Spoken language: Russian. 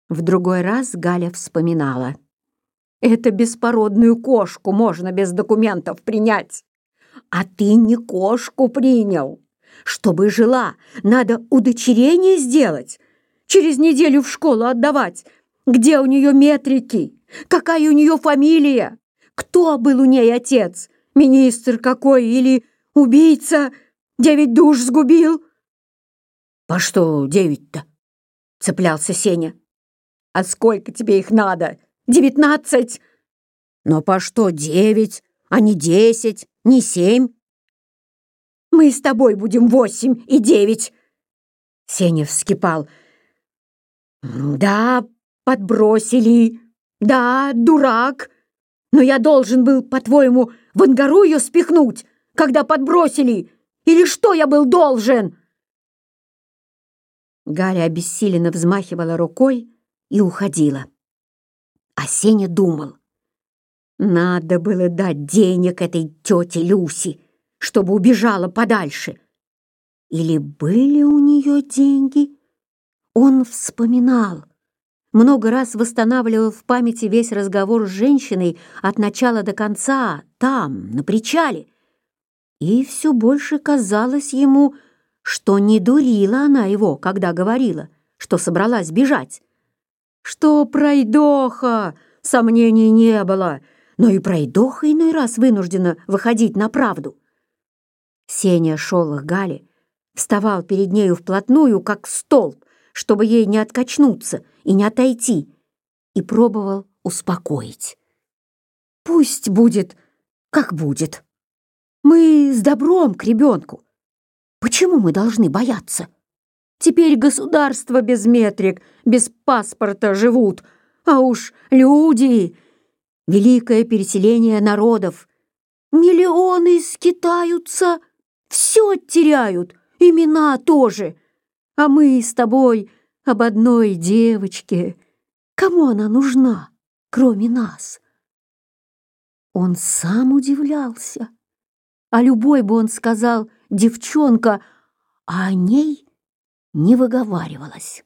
В другой раз Галя вспоминала. «Это беспородную кошку можно без документов принять. А ты не кошку принял. Чтобы жила, надо удочерение сделать. Через неделю в школу отдавать. Где у нее метрики? Какая у нее фамилия? Кто был у ней отец? Министр какой или убийца? 9 душ сгубил?» «По что 9-то?» — цеплялся Сеня. «А сколько тебе их надо? 19? Но по что 9, а не 10, не 7? Мы с тобой будем 8 и 9. Сеня вскипал. «Да, подбросили. Да, дурак. Но я должен был, по-твоему, в ангару ее спихнуть, когда подбросили? Или что я был должен?» Галя обессиленно взмахивала рукой и уходила. А Сеня думал. Надо было дать денег этой тете Люси, чтобы убежала подальше. Или были у нее деньги? Он вспоминал. Много раз восстанавливал в памяти весь разговор с женщиной от начала до конца, там, на причале. И все больше казалось ему, что не дурила она его, когда говорила, что собралась бежать. Что пройдоха, сомнений не было, но и пройдоха иной раз вынуждена выходить на правду. Сеня шел к Гале, вставал перед нею вплотную, как столб, чтобы ей не откачнуться и не отойти, и пробовал успокоить. «Пусть будет, как будет. Мы с добром к ребенку. Почему мы должны бояться? Теперь государство без метрик, без паспорта живут, а уж люди, великое переселение народов, миллионы скитаются, все теряют, имена тоже. А мы с тобой об одной девочке. Кому она нужна, кроме нас?» Он сам удивлялся. А любой бы он сказал «девчонка», а о ней не выговаривалось.